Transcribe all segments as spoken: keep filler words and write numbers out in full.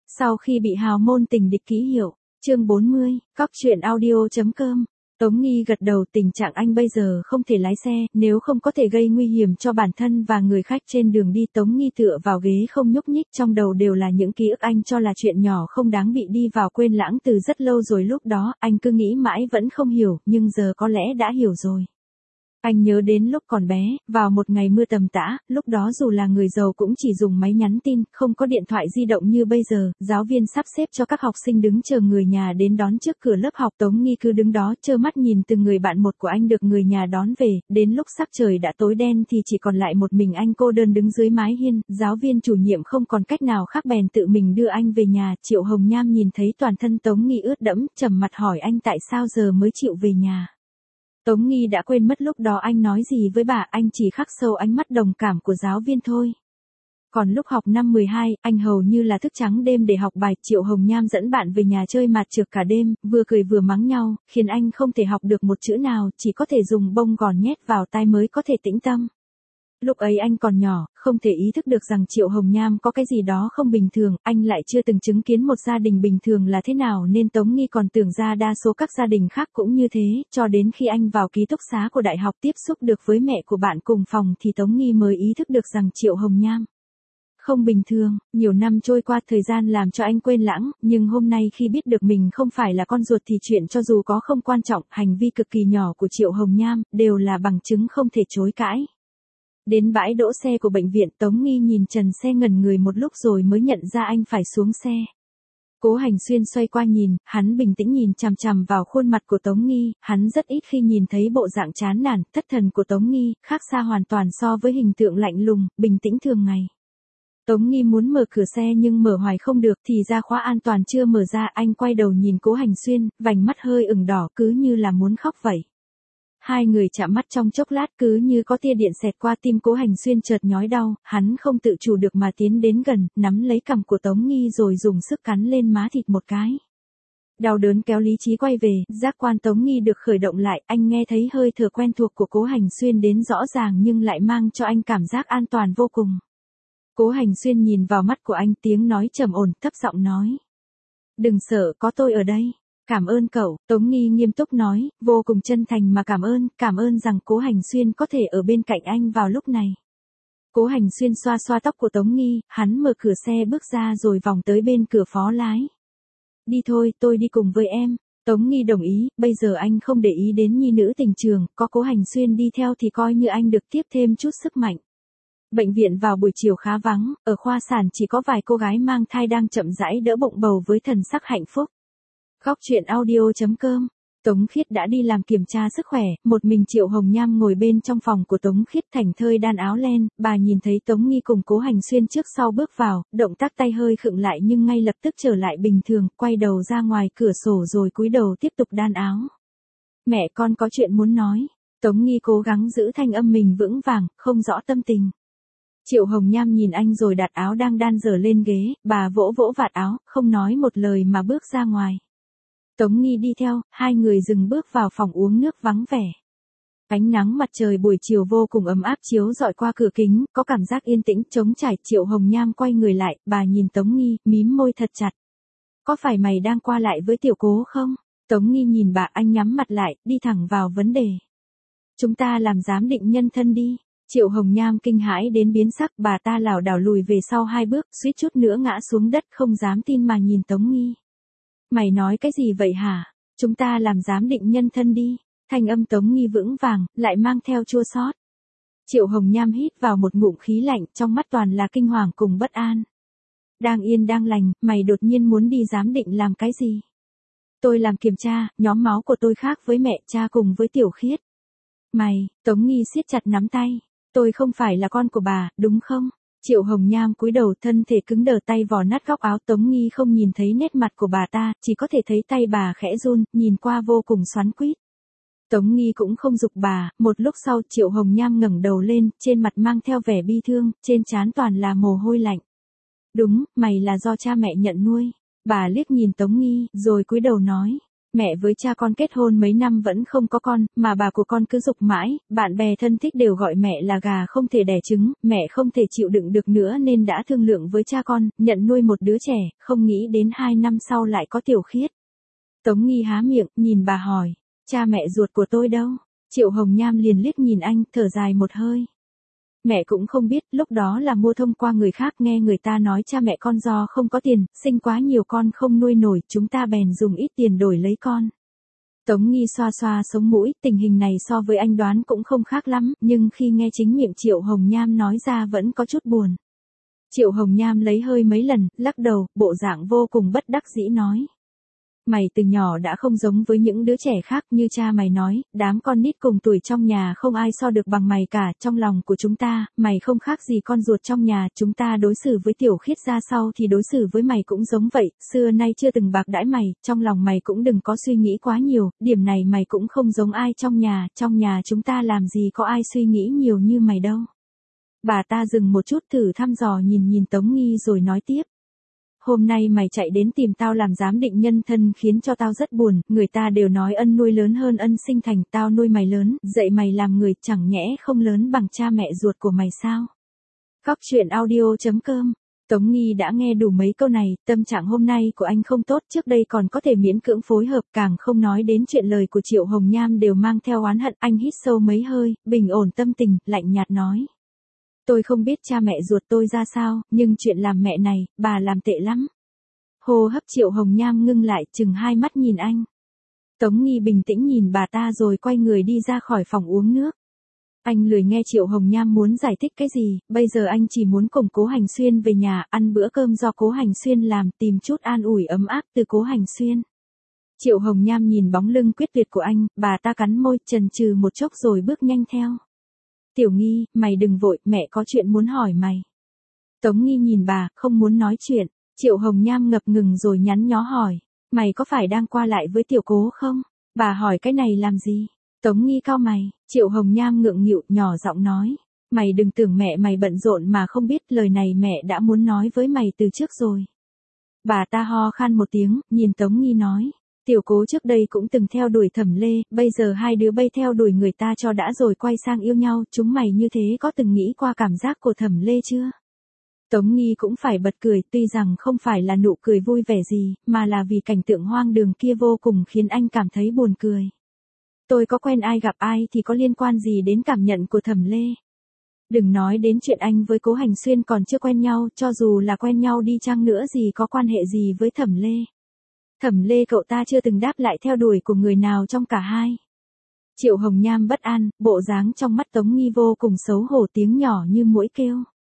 Sau khi bị hào môn tình địch ký hiệu, chương bốn mươi, cóc truyện audio.com. Tống Nghi gật đầu, tình trạng anh bây giờ không thể lái xe, nếu không có thể gây nguy hiểm cho bản thân và người khách trên đường đi. Tống Nghi tựa vào ghế không nhúc nhích, trong đầu đều là những ký ức anh cho là chuyện nhỏ không đáng bị đi vào quên lãng từ rất lâu rồi. Lúc đó, anh cứ nghĩ mãi vẫn không hiểu, nhưng giờ có lẽ đã hiểu rồi. Anh nhớ đến lúc còn bé, vào một ngày mưa tầm tã, lúc đó dù là người giàu cũng chỉ dùng máy nhắn tin, không có điện thoại di động như bây giờ. Giáo viên sắp xếp cho các học sinh đứng chờ người nhà đến đón trước cửa lớp học. Tống Nghi cứ đứng đó trơ mắt nhìn từng người bạn một của anh được người nhà đón về. Đến lúc sắc trời đã tối đen thì chỉ còn lại một mình anh cô đơn đứng dưới mái hiên. Giáo viên chủ nhiệm không còn cách nào khác bèn tự mình đưa anh về nhà. Triệu Hồng Nham nhìn thấy toàn thân Tống Nghi ướt đẫm, trầm mặt hỏi anh tại sao giờ mới chịu về nhà. Tống Nghi đã quên mất lúc đó anh nói gì với bà, anh chỉ khắc sâu ánh mắt đồng cảm của giáo viên thôi. Còn lúc học năm mười hai, anh hầu như là thức trắng đêm để học bài. Triệu Hồng Nham dẫn bạn về nhà chơi mạt trược cả đêm, vừa cười vừa mắng nhau, khiến anh không thể học được một chữ nào, chỉ có thể dùng bông gòn nhét vào tai mới có thể tĩnh tâm. Lúc ấy anh còn nhỏ, không thể ý thức được rằng Triệu Hồng Nham có cái gì đó không bình thường, anh lại chưa từng chứng kiến một gia đình bình thường là thế nào nên Tống Nghi còn tưởng ra đa số các gia đình khác cũng như thế, cho đến khi anh vào ký túc xá của đại học tiếp xúc được với mẹ của bạn cùng phòng thì Tống Nghi mới ý thức được rằng Triệu Hồng Nham không bình thường. Nhiều năm trôi qua, thời gian làm cho anh quên lãng, nhưng hôm nay khi biết được mình không phải là con ruột thì chuyện cho dù có không quan trọng, hành vi cực kỳ nhỏ của Triệu Hồng Nham đều là bằng chứng không thể chối cãi. Đến bãi đỗ xe của bệnh viện, Tống Nghi nhìn trần xe ngẩn người một lúc rồi mới nhận ra anh phải xuống xe. Cố Hành Xuyên xoay qua nhìn, hắn bình tĩnh nhìn chằm chằm vào khuôn mặt của Tống Nghi, hắn rất ít khi nhìn thấy bộ dạng chán nản, thất thần của Tống Nghi, khác xa hoàn toàn so với hình tượng lạnh lùng, bình tĩnh thường ngày. Tống Nghi muốn mở cửa xe nhưng mở hoài không được, thì ra khóa an toàn chưa mở ra. Anh quay đầu nhìn Cố Hành Xuyên, vành mắt hơi ửng đỏ cứ như là muốn khóc vậy. Hai người chạm mắt trong chốc lát, cứ như có tia điện xẹt qua tim. Cố Hành Xuyên chợt nhói đau, hắn không tự chủ được mà tiến đến gần, nắm lấy cằm của Tống Nghi rồi dùng sức cắn lên má thịt một cái. Đau đớn kéo lý trí quay về, giác quan Tống Nghi được khởi động lại, anh nghe thấy hơi thở quen thuộc của Cố Hành Xuyên đến rõ ràng nhưng lại mang cho anh cảm giác an toàn vô cùng. Cố Hành Xuyên nhìn vào mắt của anh, tiếng nói trầm ổn, thấp giọng nói: "Đừng sợ, có tôi ở đây." "Cảm ơn cậu." Tống Nghi nghiêm túc nói, vô cùng chân thành mà cảm ơn, cảm ơn rằng Cố Hành Xuyên có thể ở bên cạnh anh vào lúc này. Cố Hành Xuyên xoa xoa tóc của Tống Nghi, hắn mở cửa xe bước ra rồi vòng tới bên cửa phó lái. "Đi thôi, tôi đi cùng với em." Tống Nghi đồng ý, bây giờ anh không để ý đến nhi nữ tình trường, có Cố Hành Xuyên đi theo thì coi như anh được tiếp thêm chút sức mạnh. Bệnh viện vào buổi chiều khá vắng, ở khoa sản chỉ có vài cô gái mang thai đang chậm rãi đỡ bụng bầu với thần sắc hạnh phúc. Cóc truyện audio.com. Tống Khiết đã đi làm kiểm tra sức khỏe, một mình Triệu Hồng Nham ngồi bên trong phòng của Tống Khiết thảnh thơi đan áo len. Bà nhìn thấy Tống Nghi cùng Cố Hành Xuyên trước sau bước vào, động tác tay hơi khựng lại nhưng ngay lập tức trở lại bình thường, quay đầu ra ngoài cửa sổ rồi cúi đầu tiếp tục đan áo. "Mẹ con có chuyện muốn nói." Tống Nghi cố gắng giữ thanh âm mình vững vàng, không rõ tâm tình. Triệu Hồng Nham nhìn anh rồi đặt áo đang đan dở lên ghế, bà vỗ vỗ vạt áo, không nói một lời mà bước ra ngoài. Tống Nghi đi theo, hai người dừng bước vào phòng uống nước vắng vẻ. Ánh nắng mặt trời buổi chiều vô cùng ấm áp chiếu rọi qua cửa kính, có cảm giác yên tĩnh, trống trải. Triệu Hồng Nham quay người lại, bà nhìn Tống Nghi, mím môi thật chặt. "Có phải mày đang qua lại với Tiểu Cố không?" Tống Nghi nhìn bà, anh nhắm mặt lại, đi thẳng vào vấn đề. "Chúng ta làm giám định nhân thân đi." Triệu Hồng Nham kinh hãi đến biến sắc, bà ta lảo đảo lùi về sau hai bước, suýt chút nữa ngã xuống đất, không dám tin mà nhìn Tống Nghi. "Mày nói cái gì vậy hả? Chúng ta làm giám định nhân thân đi." Thanh âm Tống Nghi vững vàng, lại mang theo chua xót. Triệu Hồng Nham hít vào một ngụm khí lạnh, trong mắt toàn là kinh hoàng cùng bất an. "Đang yên đang lành, mày đột nhiên muốn đi giám định làm cái gì?" "Tôi làm kiểm tra, nhóm máu của tôi khác với mẹ cha cùng với Tiểu Khiết." "Mày," Tống Nghi siết chặt nắm tay. "Tôi không phải là con của bà, đúng không?" Triệu Hồng Nham cúi đầu, thân thể cứng đờ, tay vò nát góc áo. Tống Nghi không nhìn thấy nét mặt của bà ta, chỉ có thể thấy tay bà khẽ run, nhìn qua vô cùng xoắn quýt. Tống Nghi cũng không giục bà, một lúc sau Triệu Hồng Nham ngẩng đầu lên, trên mặt mang theo vẻ bi thương, trên trán toàn là mồ hôi lạnh. "Đúng, mày là do cha mẹ nhận nuôi." Bà liếc nhìn Tống Nghi, rồi cúi đầu nói. Mẹ với cha con kết hôn mấy năm vẫn không có con, mà bà của con cứ giục mãi, bạn bè thân thích đều gọi mẹ là gà không thể đẻ trứng, mẹ không thể chịu đựng được nữa nên đã thương lượng với cha con, nhận nuôi một đứa trẻ, không nghĩ đến hai năm sau lại có Tiểu Khiết. Tống Nghi há miệng, nhìn bà hỏi, cha mẹ ruột của tôi đâu? Triệu Hồng Nham liền liếc nhìn anh, thở dài một hơi. Mẹ cũng không biết, lúc đó là mua thông qua người khác, nghe người ta nói cha mẹ con do không có tiền, sinh quá nhiều con không nuôi nổi, chúng ta bèn dùng ít tiền đổi lấy con. Tống Nghi xoa xoa sống mũi, tình hình này so với anh đoán cũng không khác lắm, nhưng khi nghe chính miệng Triệu Hồng Nham nói ra vẫn có chút buồn. Triệu Hồng Nham lấy hơi mấy lần, lắc đầu, bộ dạng vô cùng bất đắc dĩ nói. Mày từ nhỏ đã không giống với những đứa trẻ khác, như cha mày nói, đám con nít cùng tuổi trong nhà không ai so được bằng mày cả, trong lòng của chúng ta, mày không khác gì con ruột trong nhà, chúng ta đối xử với Tiểu Khiết ra sau thì đối xử với mày cũng giống vậy, xưa nay chưa từng bạc đãi mày, trong lòng mày cũng đừng có suy nghĩ quá nhiều, điểm này mày cũng không giống ai trong nhà, trong nhà chúng ta làm gì có ai suy nghĩ nhiều như mày đâu. Bà ta dừng một chút thử thăm dò nhìn nhìn Tống Nghi rồi nói tiếp. Hôm nay mày chạy đến tìm tao làm giám định nhân thân khiến cho tao rất buồn, người ta đều nói ân nuôi lớn hơn ân sinh thành, tao nuôi mày lớn, dạy mày làm người, chẳng nhẽ không lớn bằng cha mẹ ruột của mày sao? Cóc truyện audio chấm com. Tống Nghi đã nghe đủ mấy câu này, tâm trạng hôm nay của anh không tốt, trước đây còn có thể miễn cưỡng phối hợp, càng không nói đến chuyện lời của Triệu Hồng Nham đều mang theo oán hận, anh hít sâu mấy hơi, bình ổn tâm tình, lạnh nhạt nói. Tôi không biết cha mẹ ruột tôi ra sao, nhưng chuyện làm mẹ này, bà làm tệ lắm. Hô hấp Triệu Hồng Nham ngưng lại, chừng hai mắt nhìn anh. Tống Nghi bình tĩnh nhìn bà ta rồi quay người đi ra khỏi phòng uống nước. Anh lười nghe Triệu Hồng Nham muốn giải thích cái gì, bây giờ anh chỉ muốn cùng Cố Hành Xuyên về nhà, ăn bữa cơm do Cố Hành Xuyên làm, tìm chút an ủi ấm áp từ Cố Hành Xuyên. Triệu Hồng Nham nhìn bóng lưng quyết tuyệt của anh, bà ta cắn môi, chần chừ một chốc rồi bước nhanh theo. Tiểu Nghi, mày đừng vội, mẹ có chuyện muốn hỏi mày. Tống Nghi nhìn bà, không muốn nói chuyện. Triệu Hồng Nham ngập ngừng rồi nhắn nhó hỏi. Mày có phải đang qua lại với Tiểu Cố không? Bà hỏi cái này làm gì? Tống Nghi cau mày. Triệu Hồng Nham ngượng nghịu, nhỏ giọng nói. Mày đừng tưởng mẹ mày bận rộn mà không biết, lời này mẹ đã muốn nói với mày từ trước rồi. Bà ta ho khan một tiếng, nhìn Tống Nghi nói. Tiểu Cố trước đây cũng từng theo đuổi Thẩm Lê, bây giờ hai đứa bay theo đuổi người ta cho đã rồi quay sang yêu nhau, chúng mày như thế có từng nghĩ qua cảm giác của Thẩm Lê chưa? Tống Nghi cũng phải bật cười, tuy rằng không phải là nụ cười vui vẻ gì, mà là vì cảnh tượng hoang đường kia vô cùng khiến anh cảm thấy buồn cười. Tôi có quen ai gặp ai thì có liên quan gì đến cảm nhận của Thẩm Lê? Đừng nói đến chuyện anh với Cố Hành Xuyên còn chưa quen nhau, cho dù là quen nhau đi chăng nữa gì có quan hệ gì với Thẩm Lê. Thẩm Lê cậu ta chưa từng đáp lại theo đuổi của người nào trong cả hai. Triệu Hồng Nham bất an, bộ dáng trong mắt Tống Nghi vô cùng xấu hổ, tiếng nhỏ như muỗi kêu.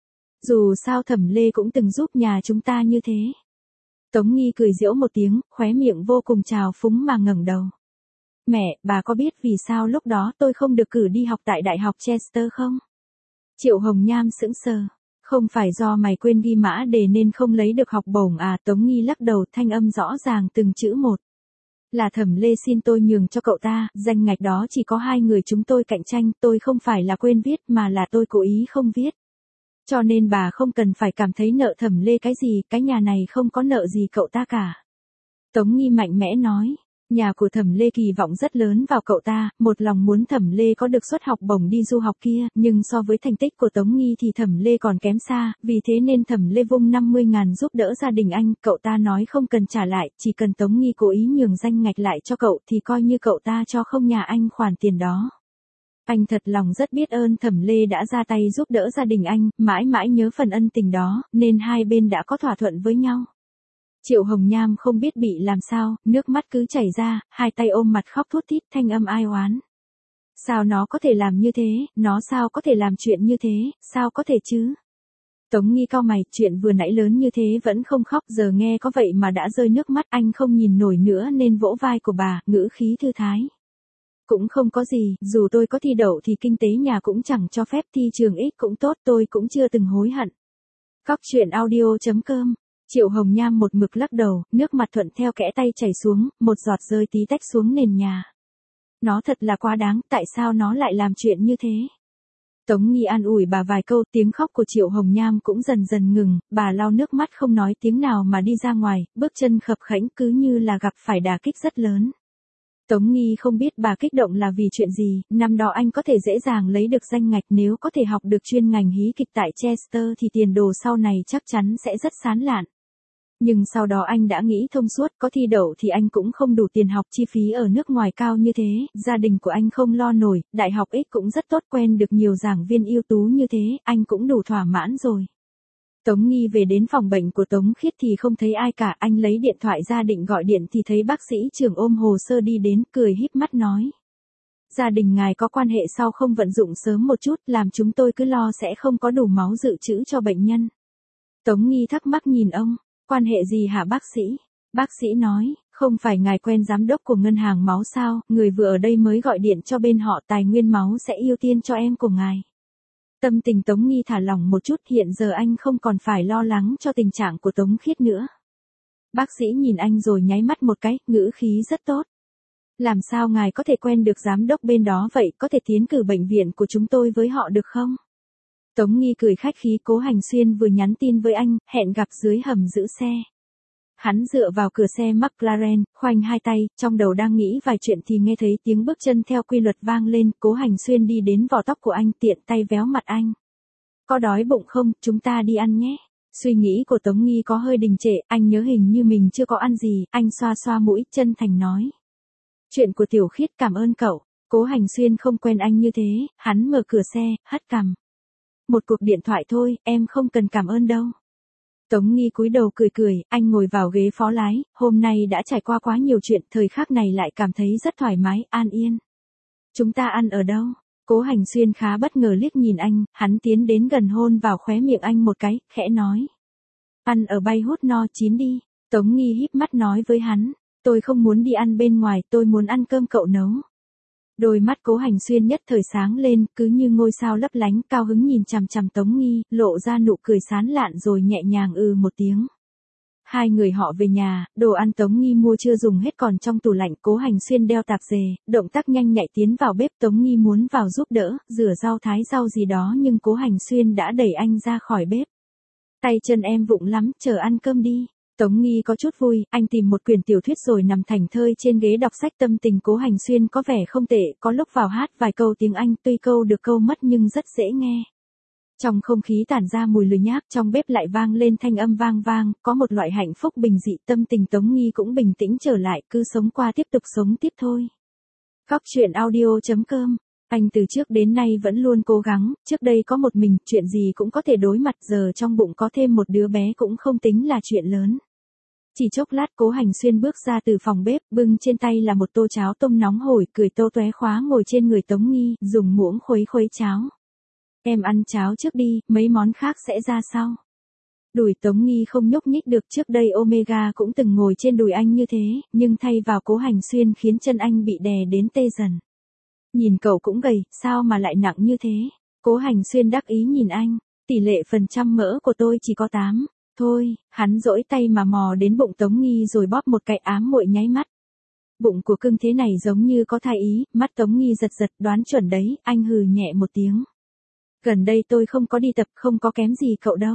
Dù sao Thẩm Lê cũng từng giúp nhà chúng ta như thế. Tống Nghi cười giễu một tiếng, khóe miệng vô cùng trào phúng mà ngẩng đầu. Mẹ, bà có biết vì sao lúc đó tôi không được cử đi học tại Đại học Chester không? Triệu Hồng Nham sững sờ. Không phải do mày quên ghi mã đề nên không lấy được học bổng à? Tống Nghi lắc đầu, thanh âm rõ ràng từng chữ một. Là Thẩm Lê xin tôi nhường cho cậu ta, danh ngạch đó chỉ có hai người chúng tôi cạnh tranh, tôi không phải là quên viết mà là tôi cố ý không viết. Cho nên bà không cần phải cảm thấy nợ Thẩm Lê cái gì, cái nhà này không có nợ gì cậu ta cả. Tống Nghi mạnh mẽ nói. Nhà của Thẩm Lê kỳ vọng rất lớn vào cậu ta, một lòng muốn Thẩm Lê có được suất học bổng đi du học kia, nhưng so với thành tích của Tống Nghi thì Thẩm Lê còn kém xa, vì thế nên Thẩm Lê vung năm mươi ngàn giúp đỡ gia đình anh, cậu ta nói không cần trả lại, chỉ cần Tống Nghi cố ý nhường danh ngạch lại cho cậu thì coi như cậu ta cho không nhà anh khoản tiền đó. Anh thật lòng rất biết ơn Thẩm Lê đã ra tay giúp đỡ gia đình anh, mãi mãi nhớ phần ân tình đó, nên hai bên đã có thỏa thuận với nhau. Triệu Hồng Nham không biết bị làm sao, nước mắt cứ chảy ra, hai tay ôm mặt khóc thút thít, thanh âm ai oán. Sao nó có thể làm như thế, nó sao có thể làm chuyện như thế, sao có thể chứ? Tống Nghi cau mày, chuyện vừa nãy lớn như thế vẫn không khóc, giờ nghe có vậy mà đã rơi nước mắt, anh không nhìn nổi nữa nên vỗ vai của bà, ngữ khí thư thái. Cũng không có gì, dù tôi có thi đậu thì kinh tế nhà cũng chẳng cho phép, thi trường ít cũng tốt, tôi cũng chưa từng hối hận. Cóc truyện audio chấm com. Triệu Hồng Nham một mực lắc đầu, nước mặt thuận theo kẽ tay chảy xuống, một giọt rơi tí tách xuống nền nhà. Nó thật là quá đáng, tại sao nó lại làm chuyện như thế? Tống Nghi an ủi bà vài câu, tiếng khóc của Triệu Hồng Nham cũng dần dần ngừng, bà lau nước mắt không nói tiếng nào mà đi ra ngoài, bước chân khập khẽnh cứ như là gặp phải đả kích rất lớn. Tống Nghi không biết bà kích động là vì chuyện gì, năm đó anh có thể dễ dàng lấy được danh ngạch, nếu có thể học được chuyên ngành hí kịch tại Chester thì tiền đồ sau này chắc chắn sẽ rất sáng lạn. Nhưng sau đó anh đã nghĩ thông suốt, có thi đậu thì anh cũng không đủ tiền học, chi phí ở nước ngoài cao như thế, gia đình của anh không lo nổi, đại học X cũng rất tốt, quen được nhiều giảng viên ưu tú như thế, anh cũng đủ thỏa mãn rồi. Tống Nghi về đến phòng bệnh của Tống Khiết thì không thấy ai cả, anh lấy điện thoại ra định gọi điện thì thấy bác sĩ trưởng ôm hồ sơ đi đến, cười híp mắt nói. Gia đình ngài có quan hệ sau không vận dụng sớm một chút, làm chúng tôi cứ lo sẽ không có đủ máu dự trữ cho bệnh nhân. Tống Nghi thắc mắc nhìn ông, quan hệ gì hả bác sĩ? Bác sĩ nói, không phải ngài quen giám đốc của ngân hàng máu sao, người vừa ở đây mới gọi điện cho bên họ, tài nguyên máu sẽ ưu tiên cho em của ngài. Tâm tình Tống Nghi thả lỏng một chút, hiện giờ anh không còn phải lo lắng cho tình trạng của Tống Khiết nữa. Bác sĩ nhìn anh rồi nháy mắt một cái, ngữ khí rất tốt. Làm sao ngài có thể quen được giám đốc bên đó vậy, có thể tiến cử bệnh viện của chúng tôi với họ được không? Tống Nghi cười khách khí, Cố Hành Xuyên vừa nhắn tin với anh, hẹn gặp dưới hầm giữ xe. Hắn dựa vào cửa xe McLaren, khoanh hai tay, trong đầu đang nghĩ vài chuyện thì nghe thấy tiếng bước chân theo quy luật vang lên, Cố Hành Xuyên đi đến vò tóc của anh, tiện tay véo mặt anh. Có đói bụng không, chúng ta đi ăn nhé. Suy nghĩ của Tống Nghi có hơi đình trệ, anh nhớ hình như mình chưa có ăn gì, anh xoa xoa mũi, chân thành nói. Chuyện của Tiểu Khiết, cảm ơn cậu. Cố Hành Xuyên không quen anh như thế, hắn mở cửa xe, hất cằm. Một cuộc điện thoại thôi, em không cần cảm ơn đâu. Tống Nghi cúi đầu cười cười, anh ngồi vào ghế phó lái, hôm nay đã trải qua quá nhiều chuyện, thời khắc này lại cảm thấy rất thoải mái, an yên. Chúng ta ăn ở đâu? Cố Hành Xuyên khá bất ngờ liếc nhìn anh, hắn tiến đến gần hôn vào khóe miệng anh một cái, khẽ nói. Ăn ở Bay Hút No Chín đi. Tống Nghi híp mắt nói với hắn, tôi không muốn đi ăn bên ngoài, tôi muốn ăn cơm cậu nấu. Đôi mắt Cố Hành Xuyên nhất thời sáng lên, cứ như ngôi sao lấp lánh, cao hứng nhìn chằm chằm Tống Nghi, lộ ra nụ cười sán lạn rồi nhẹ nhàng ừ một tiếng. Hai người họ về nhà, đồ ăn Tống Nghi mua chưa dùng hết còn trong tủ lạnh, Cố Hành Xuyên đeo tạp dề, động tác nhanh nhạy tiến vào bếp, Tống Nghi muốn vào giúp đỡ, rửa rau thái rau gì đó nhưng Cố Hành Xuyên đã đẩy anh ra khỏi bếp. Tay chân em vụng lắm, chờ ăn cơm đi. Tống Nghi có chút vui, anh tìm một quyển tiểu thuyết rồi nằm thảnh thơi trên ghế đọc sách, tâm tình Cố Hành Xuyên có vẻ không tệ, có lúc vào hát vài câu tiếng Anh, tuy câu được câu mất nhưng rất dễ nghe. Trong không khí tản ra mùi lười nhác, trong bếp lại vang lên thanh âm vang vang, có một loại hạnh phúc bình dị, tâm tình Tống Nghi cũng bình tĩnh trở lại, cứ sống qua tiếp tục sống tiếp thôi. Góc truyện audio chấm com. Anh từ trước đến nay vẫn luôn cố gắng, trước đây có một mình, chuyện gì cũng có thể đối mặt, giờ trong bụng có thêm một đứa bé cũng không tính là chuyện lớn. Chỉ chốc lát Cố Hành Xuyên bước ra từ phòng bếp, bưng trên tay là một tô cháo tôm nóng hổi, cười tô tóe khóa ngồi trên người Tống Nghi, dùng muỗng khuấy khuấy cháo. Em ăn cháo trước đi, mấy món khác sẽ ra sau. Đùi Tống Nghi không nhúc nhích được, trước đây Omega cũng từng ngồi trên đùi anh như thế, nhưng thay vào Cố Hành Xuyên khiến chân anh bị đè đến tê dần. Nhìn cậu cũng gầy, sao mà lại nặng như thế? Cố Hành Xuyên đắc ý nhìn anh, tỷ lệ phần trăm mỡ của tôi chỉ có tám. Thôi, hắn duỗi tay mà mò đến bụng Tống Nghi rồi bóp một cái, ám muội nháy mắt. Bụng của cưng thế này giống như có thai ý, mắt Tống Nghi giật giật, đoán chuẩn đấy, anh hừ nhẹ một tiếng. Gần đây tôi không có đi tập, không có kém gì cậu đâu.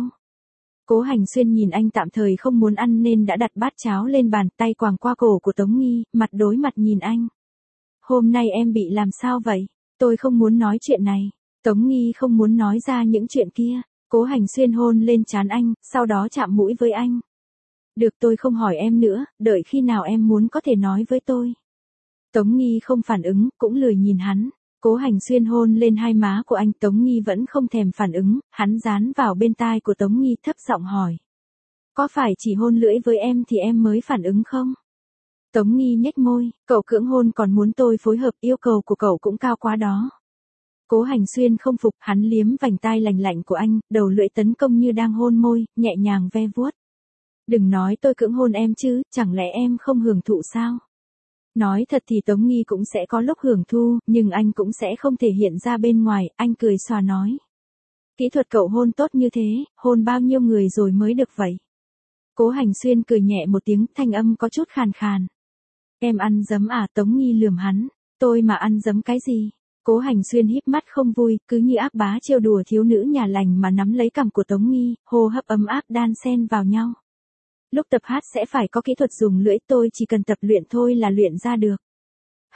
Cố Hành Xuyên nhìn anh tạm thời không muốn ăn nên đã đặt bát cháo lên bàn, tay quàng qua cổ của Tống Nghi, mặt đối mặt nhìn anh. Hôm nay em bị làm sao vậy? Tôi không muốn nói chuyện này. Tống Nghi không muốn nói ra những chuyện kia. Cố Hành Xuyên hôn lên trán anh, sau đó chạm mũi với anh. Được, tôi không hỏi em nữa, đợi khi nào em muốn có thể nói với tôi. Tống Nghi không phản ứng, cũng lười nhìn hắn. Cố Hành Xuyên hôn lên hai má của anh, Tống Nghi vẫn không thèm phản ứng, hắn dán vào bên tai của Tống Nghi thấp giọng hỏi. Có phải chỉ hôn lưỡi với em thì em mới phản ứng không? Tống Nghi nhếch môi, cậu cưỡng hôn còn muốn tôi phối hợp, yêu cầu của cậu cũng cao quá đó. Cố Hành Xuyên không phục, hắn liếm vành tai lành lạnh của anh, đầu lưỡi tấn công như đang hôn môi, nhẹ nhàng ve vuốt. Đừng nói tôi cưỡng hôn em chứ, chẳng lẽ em không hưởng thụ sao? Nói thật thì Tống Nghi cũng sẽ có lúc hưởng thu, nhưng anh cũng sẽ không thể hiện ra bên ngoài, anh cười xòa nói. Kỹ thuật cậu hôn tốt như thế, hôn bao nhiêu người rồi mới được vậy? Cố Hành Xuyên cười nhẹ một tiếng, thanh âm có chút khàn khàn. Em ăn giấm à? Tống Nghi lườm hắn. Tôi mà ăn giấm cái gì? Cố Hành Xuyên híp mắt không vui, cứ như ác bá trêu đùa thiếu nữ nhà lành mà nắm lấy cằm của Tống Nghi, hô hấp ấm áp đan xen vào nhau. Lúc tập hát sẽ phải có kỹ thuật dùng lưỡi, tôi chỉ cần tập luyện thôi là luyện ra được.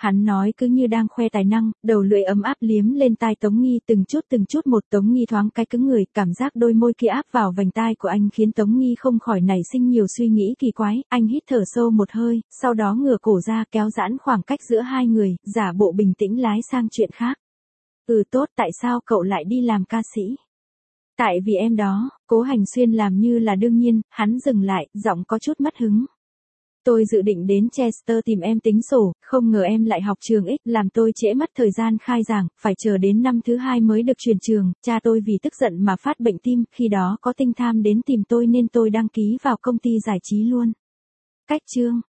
Hắn nói cứ như đang khoe tài năng, đầu lưỡi ấm áp liếm lên tai Tống Nghi từng chút từng chút một. Tống Nghi thoáng cái cứng người, cảm giác đôi môi kia áp vào vành tai của anh khiến Tống Nghi không khỏi nảy sinh nhiều suy nghĩ kỳ quái. Anh hít thở sâu một hơi, sau đó ngửa cổ ra kéo giãn khoảng cách giữa hai người, giả bộ bình tĩnh lái sang chuyện khác. Ừ tốt, tại sao cậu lại đi làm ca sĩ? Tại vì em đó. Cố Hành Xuyên làm như là đương nhiên, hắn dừng lại, giọng có chút mất hứng. Tôi dự định đến Chester tìm em tính sổ, không ngờ em lại học trường X, làm tôi trễ mất thời gian khai giảng, phải chờ đến năm thứ hai mới được chuyển trường. Cha tôi vì tức giận mà phát bệnh tim, khi đó có Tinh Tham đến tìm tôi nên tôi đăng ký vào công ty giải trí luôn. Cách chương